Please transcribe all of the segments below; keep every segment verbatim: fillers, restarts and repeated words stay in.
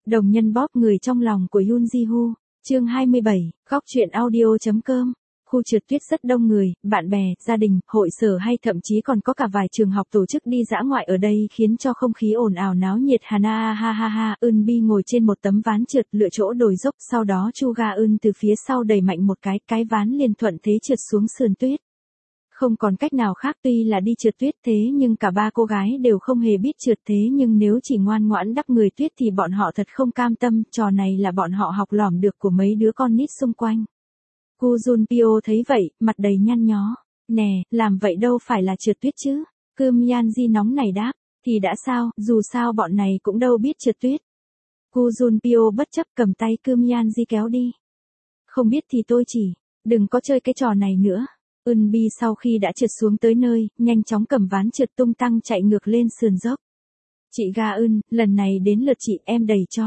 Đồng nhân bóp người trong lòng của Yoon Ji-woo, chương hai mươi bảy, góc truyện audio.com. Khu trượt tuyết rất đông người, bạn bè, gia đình, hội sở hay thậm chí còn có cả vài trường học tổ chức đi dã ngoại ở đây khiến cho không khí ồn ào náo nhiệt. Hana ha ha ha, Eun Bi ngồi trên một tấm ván trượt lựa chỗ đồi dốc, sau đó Chu Ga Eun từ phía sau đẩy mạnh một cái, cái ván liền thuận thế trượt xuống sườn tuyết. Không còn cách nào khác, tuy là đi trượt tuyết thế nhưng cả ba cô gái đều không hề biết trượt, thế nhưng nếu chỉ ngoan ngoãn đắp người tuyết thì bọn họ thật không cam tâm, trò này là bọn họ học lỏm được của mấy đứa con nít xung quanh. Gu Jun Pyo thấy vậy, mặt đầy nhăn nhó. Nè, làm vậy đâu phải là trượt tuyết chứ? Cơm Yan Ji nóng này đáp, thì đã sao, dù sao bọn này cũng đâu biết trượt tuyết. Gu Jun Pyo bất chấp cầm tay Cơm Yan Ji kéo đi. Không biết thì tôi chỉ, đừng có chơi cái trò này nữa. Eun Bi sau khi đã trượt xuống tới nơi, nhanh chóng cầm ván trượt tung tăng chạy ngược lên sườn dốc. Chị Ga Eun, lần này đến lượt chị, em đẩy cho.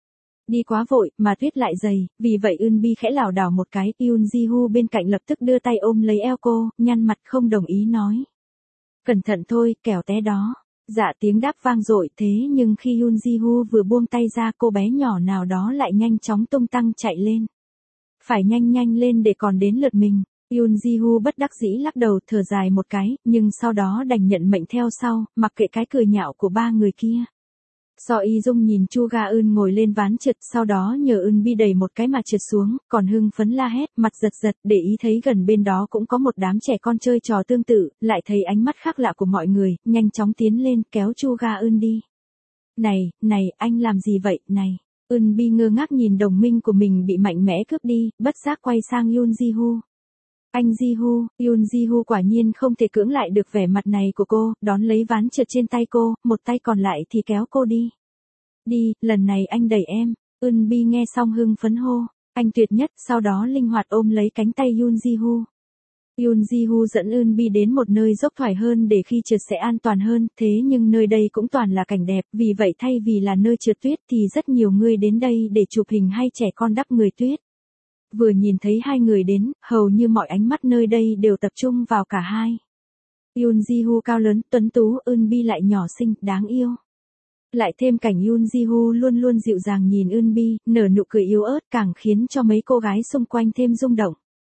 Đi quá vội, mà tuyết lại dày, vì vậy Eun Bi khẽ lảo đảo một cái, Yoon Ji-woo bên cạnh lập tức đưa tay ôm lấy eo cô, nhăn mặt không đồng ý nói. Cẩn thận thôi, kẻo té đó. Dạ tiếng đáp vang dội, thế nhưng khi Yoon Ji-woo vừa buông tay ra, cô bé nhỏ nào đó lại nhanh chóng tung tăng chạy lên. Phải nhanh nhanh lên để còn đến lượt mình. Yoon Ji-woo bất đắc dĩ lắc đầu thở dài một cái, nhưng sau đó đành nhận mệnh theo sau, mặc kệ cái cười nhạo của ba người kia. So Y Dung nhìn Chu Ga Eun ngồi lên ván trượt, sau đó nhờ Eun Bi đẩy một cái mà trượt xuống, còn hưng phấn la hét, mặt giật giật, để ý thấy gần bên đó cũng có một đám trẻ con chơi trò tương tự, lại thấy ánh mắt khác lạ của mọi người, nhanh chóng tiến lên kéo Chu Ga Eun đi. Này, này, anh làm gì vậy, này? Eun Bi ngơ ngác nhìn đồng minh của mình bị mạnh mẽ cướp đi, bất giác quay sang Yoon Ji-woo. Anh Ji-woo, Yoon Ji-woo quả nhiên không thể cưỡng lại được vẻ mặt này của cô, đón lấy ván trượt trên tay cô, một tay còn lại thì kéo cô đi. Đi, lần này anh đẩy em. Eun Bi nghe xong hưng phấn hô, anh tuyệt nhất, sau đó linh hoạt ôm lấy cánh tay Yoon Ji-woo. Yoon Ji-woo dẫn Eun Bi đến một nơi dốc thoải hơn để khi trượt sẽ an toàn hơn, thế nhưng nơi đây cũng toàn là cảnh đẹp, vì vậy thay vì là nơi trượt tuyết thì rất nhiều người đến đây để chụp hình hay trẻ con đắp người tuyết. Vừa nhìn thấy hai người đến, hầu như mọi ánh mắt nơi đây đều tập trung vào cả hai. Yoon Ji-woo cao lớn, tuấn tú, Eun Bi lại nhỏ xinh, đáng yêu. Lại thêm cảnh Yoon Ji-woo luôn luôn dịu dàng nhìn Eun Bi, nở nụ cười yếu ớt càng khiến cho mấy cô gái xung quanh thêm rung động.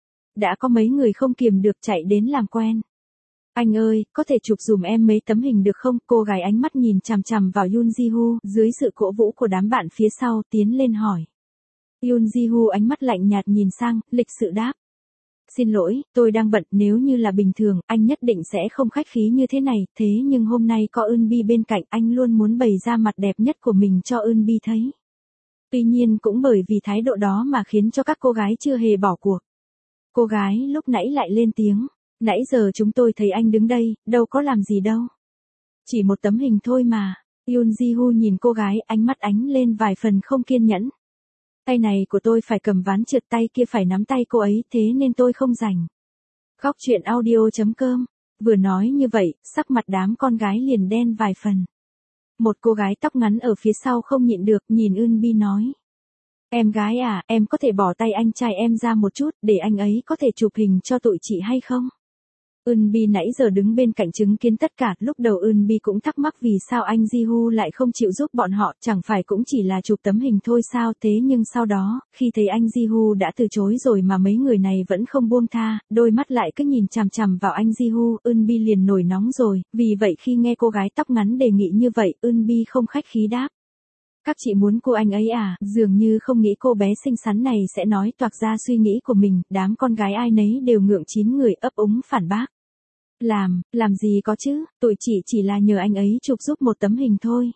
Đã có mấy người không kiềm được chạy đến làm quen. Anh ơi, có thể chụp dùm em mấy tấm hình được không? Cô gái ánh mắt nhìn chằm chằm vào Yoon Ji-woo, dưới sự cổ vũ của đám bạn phía sau tiến lên hỏi. Yoon Ji-woo ánh mắt lạnh nhạt nhìn sang, lịch sự đáp. Xin lỗi, tôi đang bận, nếu như là bình thường, anh nhất định sẽ không khách khí như thế này, thế nhưng hôm nay có Eun Bi bên cạnh, anh luôn muốn bày ra mặt đẹp nhất của mình cho Eun Bi thấy. Tuy nhiên cũng bởi vì thái độ đó mà khiến cho các cô gái chưa hề bỏ cuộc. Cô gái lúc nãy lại lên tiếng, nãy giờ chúng tôi thấy anh đứng đây, đâu có làm gì đâu. Chỉ một tấm hình thôi mà. Yoon Ji-woo nhìn cô gái, ánh mắt ánh lên vài phần không kiên nhẫn. Tay này của tôi phải cầm ván trượt, tay kia phải nắm tay cô ấy, thế nên tôi không rảnh. Góc truyện audio.com. Vừa nói như vậy, sắc mặt đám con gái liền đen vài phần. Một cô gái tóc ngắn ở phía sau không nhịn được, nhìn Eun Bi nói. Em gái à, em có thể bỏ tay anh trai em ra một chút, để anh ấy có thể chụp hình cho tụi chị hay không? Eun Bi nãy giờ đứng bên cạnh chứng kiến tất cả, lúc đầu Eun Bi cũng thắc mắc vì sao anh Ji-woo lại không chịu giúp bọn họ, chẳng phải cũng chỉ là chụp tấm hình thôi sao, thế nhưng sau đó, khi thấy anh Ji-woo đã từ chối rồi mà mấy người này vẫn không buông tha, đôi mắt lại cứ nhìn chằm chằm vào anh Ji-woo, Eun Bi liền nổi nóng rồi, vì vậy khi nghe cô gái tóc ngắn đề nghị như vậy, Eun Bi không khách khí đáp. Các chị muốn cô anh ấy à, dường như không nghĩ cô bé xinh xắn này sẽ nói toạc ra suy nghĩ của mình, đám con gái ai nấy đều ngượng chín người ấp úng phản bác. Làm, làm gì có chứ, tụi chị chỉ là nhờ anh ấy chụp giúp một tấm hình thôi.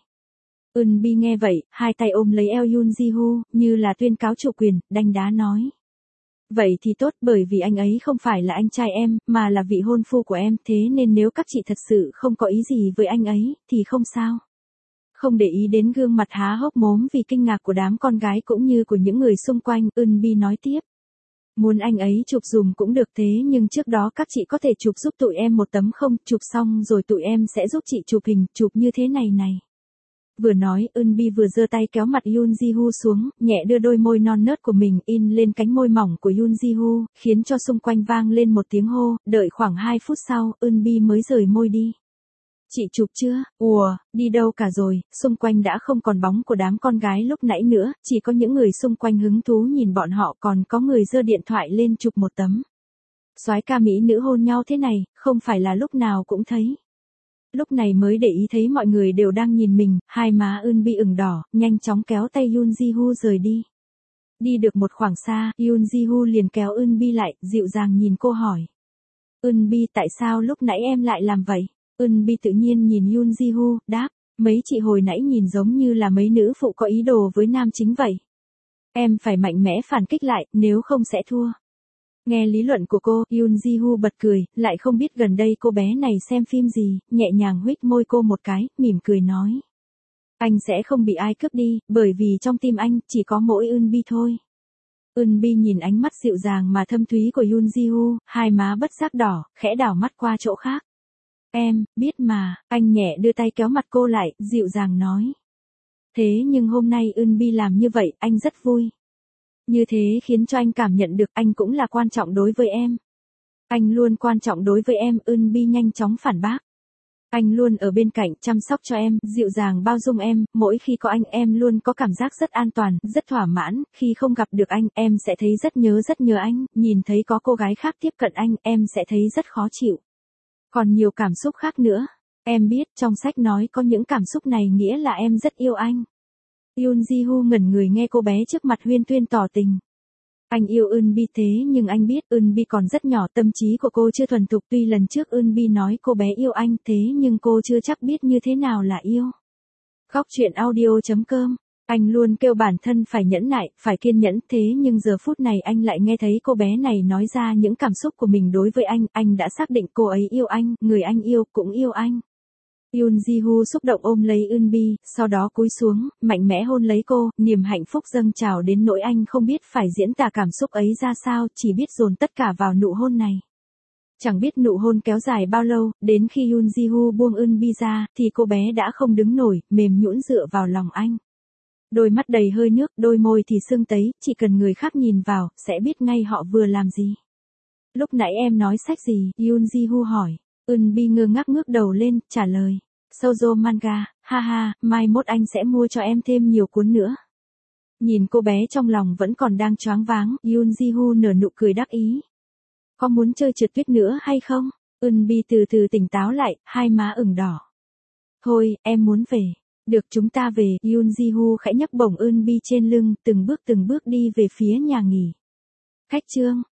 Eun Bi nghe vậy, hai tay ôm lấy eo Yoon Ji-woo, như là tuyên cáo chủ quyền, đanh đá nói. Vậy thì tốt, bởi vì anh ấy không phải là anh trai em, mà là vị hôn phu của em, thế nên nếu các chị thật sự không có ý gì với anh ấy, thì không sao. Không để ý đến gương mặt há hốc mồm vì kinh ngạc của đám con gái cũng như của những người xung quanh, Eun Bi nói tiếp. Muốn anh ấy chụp dùm cũng được, thế nhưng trước đó các chị có thể chụp giúp tụi em một tấm không, chụp xong rồi tụi em sẽ giúp chị chụp hình, chụp như thế này này. Vừa nói, Eun Bi vừa giơ tay kéo mặt Yoon Ji-woo xuống, nhẹ đưa đôi môi non nớt của mình in lên cánh môi mỏng của Yoon Ji-woo, khiến cho xung quanh vang lên một tiếng hô, đợi khoảng hai phút sau, Eun Bi mới rời môi đi. Chị chụp chưa? Ùa, đi đâu cả rồi, xung quanh đã không còn bóng của đám con gái lúc nãy nữa, chỉ có những người xung quanh hứng thú nhìn bọn họ, còn có người giơ điện thoại lên chụp một tấm. Soái ca mỹ nữ hôn nhau thế này, không phải là lúc nào cũng thấy. Lúc này mới để ý thấy mọi người đều đang nhìn mình, hai má Eunbi ửng đỏ, nhanh chóng kéo tay Yoon Ji-woo rời đi. Đi được một khoảng xa, Yoon Ji-woo liền kéo Eunbi lại, dịu dàng nhìn cô hỏi. Eunbi, tại sao lúc nãy em lại làm vậy? Eunbi tự nhiên nhìn Yoon Ji-woo, đáp, mấy chị hồi nãy nhìn giống như là mấy nữ phụ có ý đồ với nam chính vậy. Em phải mạnh mẽ phản kích lại, nếu không sẽ thua. Nghe lý luận của cô, Yoon Ji-woo bật cười, lại không biết gần đây cô bé này xem phim gì, nhẹ nhàng huých môi cô một cái, mỉm cười nói. Anh sẽ không bị ai cướp đi, bởi vì trong tim anh, chỉ có mỗi Eunbi thôi. Eunbi nhìn ánh mắt dịu dàng mà thâm thúy của Yoon Ji-woo, hai má bất giác đỏ, khẽ đảo mắt qua chỗ khác. Em, biết mà, anh nhẹ đưa tay kéo mặt cô lại, dịu dàng nói. Thế nhưng hôm nay Eunbi làm như vậy, anh rất vui. Như thế khiến cho anh cảm nhận được anh cũng là quan trọng đối với em. Anh luôn quan trọng đối với em, Eunbi nhanh chóng phản bác. Anh luôn ở bên cạnh chăm sóc cho em, dịu dàng bao dung em, mỗi khi có anh em luôn có cảm giác rất an toàn, rất thỏa mãn, khi không gặp được anh, em sẽ thấy rất nhớ rất nhớ anh, nhìn thấy có cô gái khác tiếp cận anh, em sẽ thấy rất khó chịu. Còn nhiều cảm xúc khác nữa. Em biết, trong sách nói có những cảm xúc này nghĩa là em rất yêu anh. Yoon Ji-woo ngẩn người nghe cô bé trước mặt huyên thuyên tỏ tình. Anh yêu Eunbi thế nhưng anh biết Eunbi còn rất nhỏ, tâm trí của cô chưa thuần thục, tuy lần trước Eunbi nói cô bé yêu anh thế nhưng cô chưa chắc biết như thế nào là yêu. Khóc chuyện audio chấm com. Anh luôn kêu bản thân phải nhẫn nại, phải kiên nhẫn, thế nhưng giờ phút này anh lại nghe thấy cô bé này nói ra những cảm xúc của mình đối với anh, anh đã xác định cô ấy yêu anh, người anh yêu cũng yêu anh. Yoon Ji-woo xúc động ôm lấy Eunbi, sau đó cúi xuống, mạnh mẽ hôn lấy cô, niềm hạnh phúc dâng trào đến nỗi anh không biết phải diễn tả cảm xúc ấy ra sao, chỉ biết dồn tất cả vào nụ hôn này. Chẳng biết nụ hôn kéo dài bao lâu, đến khi Yoon Ji-woo buông Eunbi ra, thì cô bé đã không đứng nổi, mềm nhũn dựa vào lòng anh. Đôi mắt đầy hơi nước, đôi môi thì sưng tấy, chỉ cần người khác nhìn vào, sẽ biết ngay họ vừa làm gì. Lúc nãy em nói sách gì? Yoon Ji-woo hỏi. Eunbi ngơ ngác ngước đầu lên, trả lời. Shoujo manga, ha ha, mai mốt anh sẽ mua cho em thêm nhiều cuốn nữa. Nhìn cô bé trong lòng vẫn còn đang choáng váng, Yoon Ji-woo nở nụ cười đắc ý. Có muốn chơi trượt tuyết nữa hay không? Eunbi từ từ tỉnh táo lại, hai má ửng đỏ. Thôi, em muốn về. Được, chúng ta về. Yoon Ji-woo khẽ nhấc bổng Eunbi trên lưng, từng bước từng bước đi về phía nhà nghỉ. Khách trương.